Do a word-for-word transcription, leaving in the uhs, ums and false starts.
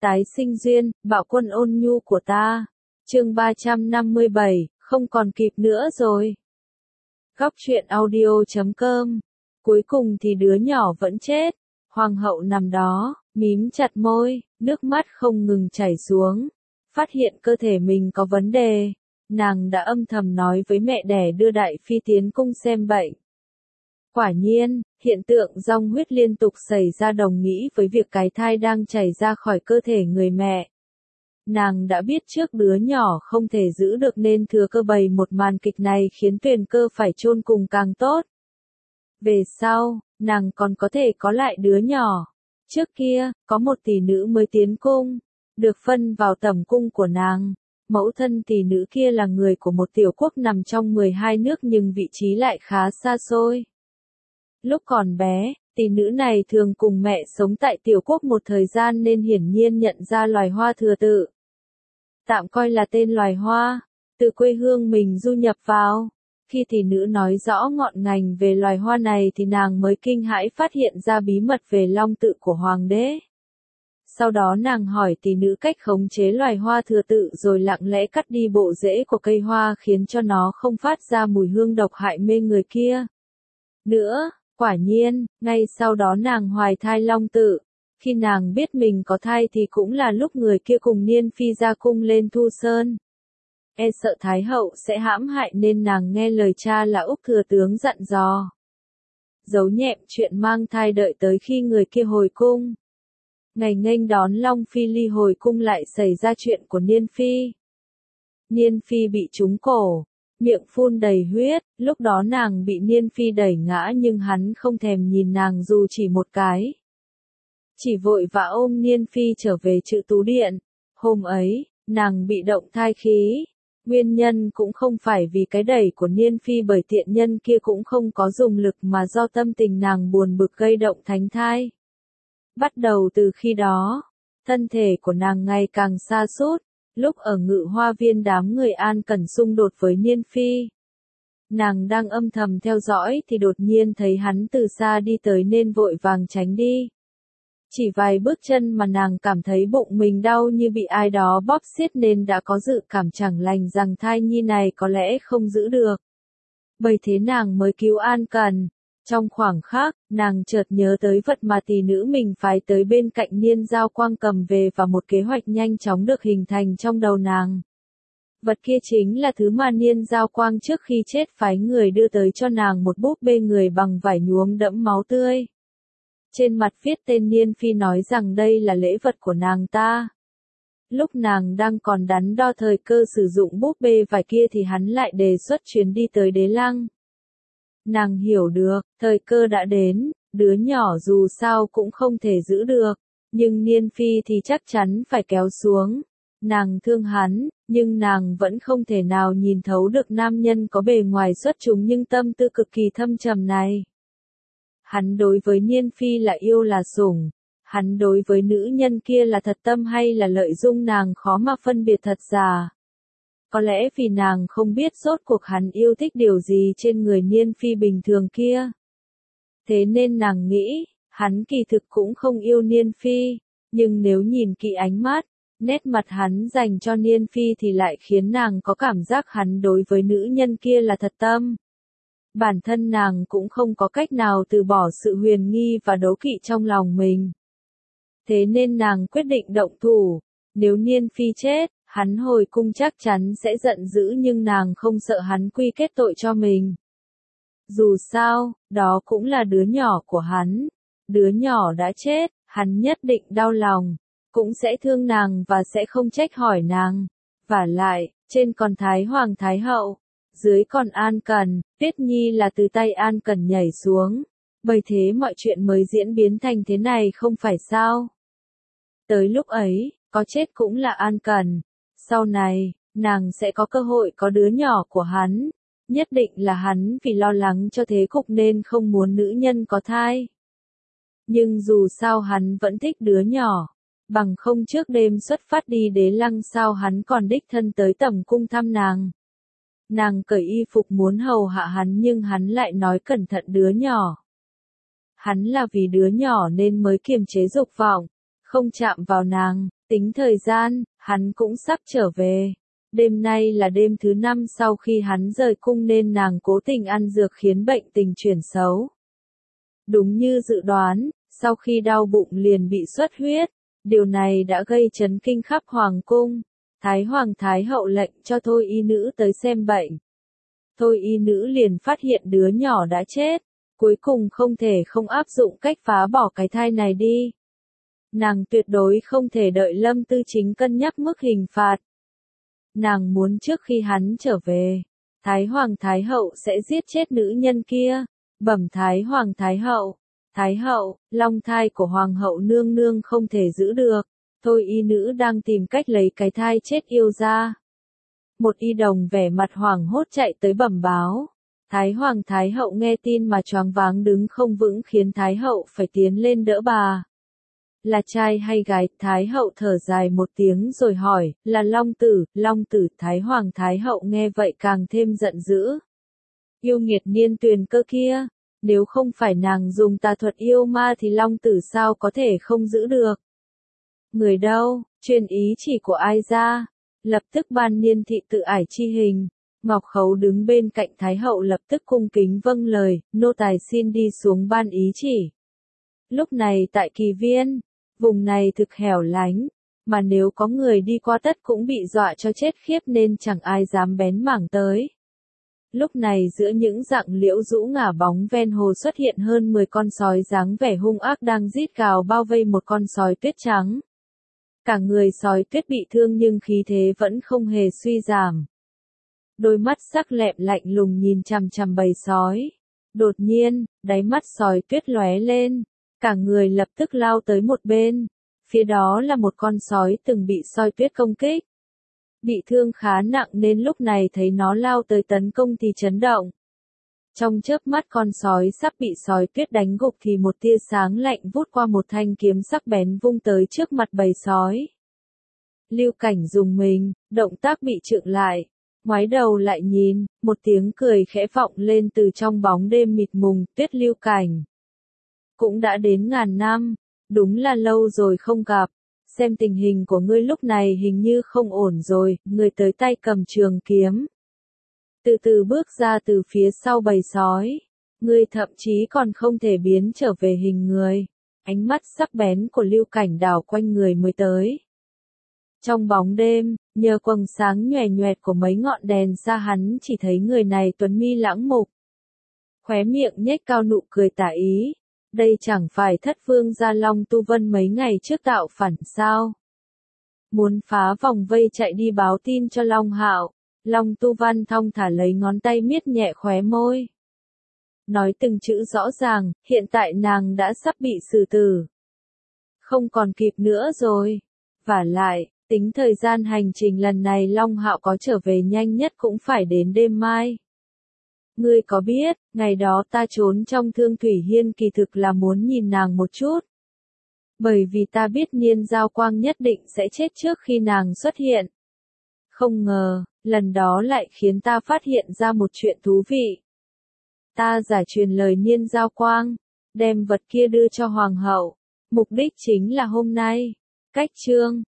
Tái sinh duyên, bạo quân ôn nhu của ta. Chương ba trăm năm mươi bảy, không còn kịp nữa rồi. Góc truyện audio chấm com. Cuối cùng thì đứa nhỏ vẫn chết. Hoàng hậu nằm đó, mím chặt môi, nước mắt không ngừng chảy xuống. Phát hiện cơ thể mình có vấn đề, nàng đã âm thầm nói với mẹ đẻ đưa đại phi tiến cung xem bệnh. Quả nhiên, hiện tượng dòng huyết liên tục xảy ra đồng nghĩa với việc cái thai đang chảy ra khỏi cơ thể người mẹ. Nàng đã biết trước đứa nhỏ không thể giữ được nên thừa cơ bày một màn kịch này khiến Tuyền Cơ phải chôn cùng càng tốt. Về sau, nàng còn có thể có lại đứa nhỏ. Trước kia, có một tỷ nữ mới tiến cung, được phân vào tẩm cung của nàng. Mẫu thân tỷ nữ kia là người của một tiểu quốc nằm trong mười hai nước nhưng vị trí lại khá xa xôi. Lúc còn bé, tỷ nữ này thường cùng mẹ sống tại tiểu quốc một thời gian nên hiển nhiên nhận ra loài hoa thừa tự. Tạm coi là tên loài hoa, từ quê hương mình du nhập vào. Khi tỷ nữ nói rõ ngọn ngành về loài hoa này thì nàng mới kinh hãi phát hiện ra bí mật về long tự của hoàng đế. Sau đó nàng hỏi tỷ nữ cách khống chế loài hoa thừa tự rồi lặng lẽ cắt đi bộ rễ của cây hoa khiến cho nó không phát ra mùi hương độc hại mê người kia. Nữa, quả nhiên, ngay sau đó nàng hoài thai long tự. Khi nàng biết mình có thai thì cũng là lúc người kia cùng Niên Phi ra cung lên Thu Sơn. E sợ Thái hậu sẽ hãm hại nên nàng nghe lời cha là Úc thừa tướng dặn dò. Giấu nhẹm chuyện mang thai đợi tới khi người kia hồi cung. Ngày nghênh đón Long Phi ly hồi cung lại xảy ra chuyện của Niên Phi. Niên Phi bị trúng cổ, miệng phun đầy huyết, lúc đó nàng bị Niên Phi đẩy ngã nhưng hắn không thèm nhìn nàng dù chỉ một cái. Chỉ vội vã ôm Niên Phi trở về Trự Tú Điện. Hôm ấy, nàng bị động thai khí. Nguyên nhân cũng không phải vì cái đẩy của Niên Phi bởi tiện nhân kia cũng không có dùng lực mà do tâm tình nàng buồn bực gây động thánh thai. Bắt đầu từ khi đó, thân thể của nàng ngày càng sa sút. Lúc ở Ngự Hoa Viên đám người An Cẩn xung đột với Niên Phi. Nàng đang âm thầm theo dõi thì đột nhiên thấy hắn từ xa đi tới nên vội vàng tránh đi. Chỉ vài bước chân mà nàng cảm thấy bụng mình đau như bị ai đó bóp xiết nên đã có dự cảm chẳng lành rằng thai nhi này có lẽ không giữ được. Bởi thế nàng mới cứu An Cẩn. Trong khoảng khắc, nàng chợt nhớ tới vật mà tỷ nữ mình phái tới bên cạnh Niên Giao Quang cầm về và một kế hoạch nhanh chóng được hình thành trong đầu nàng. Vật kia chính là thứ mà Niên Giao Quang trước khi chết phái người đưa tới cho nàng một búp bê người bằng vải nhuốm đẫm máu tươi. Trên mặt viết tên Niên Phi nói rằng đây là lễ vật của nàng ta. Lúc nàng đang còn đắn đo thời cơ sử dụng búp bê vải kia thì hắn lại đề xuất chuyến đi tới Đế Lăng. Nàng hiểu được, thời cơ đã đến, đứa nhỏ dù sao cũng không thể giữ được, nhưng Niên Phi thì chắc chắn phải kéo xuống. Nàng thương hắn, nhưng nàng vẫn không thể nào nhìn thấu được nam nhân có bề ngoài xuất chúng nhưng tâm tư cực kỳ thâm trầm này. Hắn đối với Niên Phi là yêu là sủng, hắn đối với nữ nhân kia là thật tâm hay là lợi dụng nàng khó mà phân biệt thật giả. Có lẽ vì nàng không biết rốt cuộc hắn yêu thích điều gì trên người Niên Phi bình thường kia. Thế nên nàng nghĩ, hắn kỳ thực cũng không yêu Niên Phi, nhưng nếu nhìn kỹ ánh mắt, nét mặt hắn dành cho Niên Phi thì lại khiến nàng có cảm giác hắn đối với nữ nhân kia là thật tâm. Bản thân nàng cũng không có cách nào từ bỏ sự huyền nghi và đố kỵ trong lòng mình. Thế nên nàng quyết định động thủ, nếu Niên Phi chết, hắn hồi cung chắc chắn sẽ giận dữ nhưng nàng không sợ hắn quy kết tội cho mình. Dù sao, đó cũng là đứa nhỏ của hắn. Đứa nhỏ đã chết, hắn nhất định đau lòng, cũng sẽ thương nàng và sẽ không trách hỏi nàng. Vả lại, trên còn Thái Hoàng Thái Hậu, dưới còn An Cẩn, Tuyết Nhi là từ tay An Cẩn nhảy xuống. Bởi thế mọi chuyện mới diễn biến thành thế này không phải sao. Tới lúc ấy, có chết cũng là An Cẩn. Sau này, nàng sẽ có cơ hội có đứa nhỏ của hắn. Nhất định là hắn vì lo lắng cho thế cục nên không muốn nữ nhân có thai. Nhưng dù sao hắn vẫn thích đứa nhỏ. Bằng không trước đêm xuất phát đi Đế Lăng sao hắn còn đích thân tới tẩm cung thăm nàng. Nàng cởi y phục muốn hầu hạ hắn nhưng hắn lại nói cẩn thận đứa nhỏ. Hắn là vì đứa nhỏ nên mới kiềm chế dục vọng, không chạm vào nàng. Tính thời gian, hắn cũng sắp trở về. Đêm nay là đêm thứ năm sau khi hắn rời cung nên nàng cố tình ăn dược khiến bệnh tình chuyển xấu. Đúng như dự đoán, sau khi đau bụng liền bị xuất huyết. Điều này đã gây chấn kinh khắp hoàng cung. Thái hoàng thái hậu lệnh cho thôi y nữ tới xem bệnh. Thôi y nữ liền phát hiện đứa nhỏ đã chết. Cuối cùng không thể không áp dụng cách phá bỏ cái thai này đi. Nàng tuyệt đối không thể đợi Lâm Tư Chính cân nhắc mức hình phạt. Nàng muốn trước khi hắn trở về, Thái Hoàng Thái Hậu sẽ giết chết nữ nhân kia. Bẩm Thái Hoàng Thái Hậu, Thái Hậu, long thai của Hoàng hậu nương nương không thể giữ được. Thôi y nữ đang tìm cách lấy cái thai chết yêu ra. Một y đồng vẻ mặt hoảng hốt chạy tới bẩm báo. Thái Hoàng Thái Hậu nghe tin mà choáng váng đứng không vững khiến Thái Hậu phải tiến lên đỡ bà. Là trai hay gái? Thái Hậu thở dài một tiếng rồi hỏi, là Long Tử, Long Tử. Thái Hoàng Thái Hậu nghe vậy càng thêm giận dữ. Yêu nghiệt Niên Tuyền cơ kia, nếu không phải nàng dùng tà thuật yêu ma thì Long Tử sao có thể không giữ được? Người đâu, truyền ý chỉ của ai ra? Lập tức ban Niên thị tự ải chi hình. Ngọc Khấu đứng bên cạnh Thái Hậu lập tức cung kính vâng lời, nô tài xin đi xuống ban ý chỉ. Lúc này tại Kỳ Viên, vùng này thực hẻo lánh, mà nếu có người đi qua tất cũng bị dọa cho chết khiếp nên chẳng ai dám bén mảng tới. Lúc này giữa những rặng liễu rũ ngả bóng ven hồ xuất hiện hơn mười con sói dáng vẻ hung ác đang rít gào bao vây một con sói tuyết trắng. Cả người sói tuyết bị thương nhưng khí thế vẫn không hề suy giảm. Đôi mắt sắc lẹm lạnh lùng nhìn chằm chằm bầy sói. Đột nhiên, đáy mắt sói tuyết lóe lên, cả người lập tức lao tới một bên. Phía đó là một con sói từng bị sói tuyết công kích. Bị thương khá nặng nên lúc này thấy nó lao tới tấn công thì chấn động. Trong chớp mắt con sói sắp bị sói tuyết đánh gục thì một tia sáng lạnh vút qua một thanh kiếm sắc bén vung tới trước mặt bầy sói. Lưu Cảnh dùng mình, động tác bị chững lại. Ngoái đầu lại nhìn, một tiếng cười khẽ vọng lên từ trong bóng đêm mịt mùng. Tuyết Lưu Cảnh. Cũng đã đến ngàn năm, đúng là lâu rồi không gặp. Xem tình hình của ngươi lúc này hình như không ổn rồi. Người tới tay cầm trường kiếm, từ từ bước ra từ phía sau bầy sói. Ngươi thậm chí còn không thể biến trở về hình người. Ánh mắt sắc bén của Lưu Cảnh đảo quanh người mới tới. Trong bóng đêm, nhờ quầng sáng nhòe nhoẹt của mấy ngọn đèn xa hắn chỉ thấy người này tuấn mi lãng mục. Khóe miệng nhếch cao nụ cười tà ý. Đây chẳng phải Thất Vương gia Long Tu Vân mấy ngày trước tạo phản sao? Muốn phá vòng vây chạy đi báo tin cho Long Hạo. Long Tu Văn thong thả lấy ngón tay miết nhẹ khóe môi. Nói từng chữ rõ ràng, hiện tại nàng đã sắp bị xử tử. Không còn kịp nữa rồi. Vả lại, tính thời gian hành trình lần này Long Hạo có trở về nhanh nhất cũng phải đến đêm mai. Ngươi có biết, ngày đó ta trốn trong Thương Thủy Hiên kỳ thực là muốn nhìn nàng một chút. Bởi vì ta biết Niên Giao Quang nhất định sẽ chết trước khi nàng xuất hiện. Không ngờ, lần đó lại khiến ta phát hiện ra một chuyện thú vị. Ta giải truyền lời Niên Giao Quang, đem vật kia đưa cho Hoàng hậu. Mục đích chính là hôm nay. Cách chương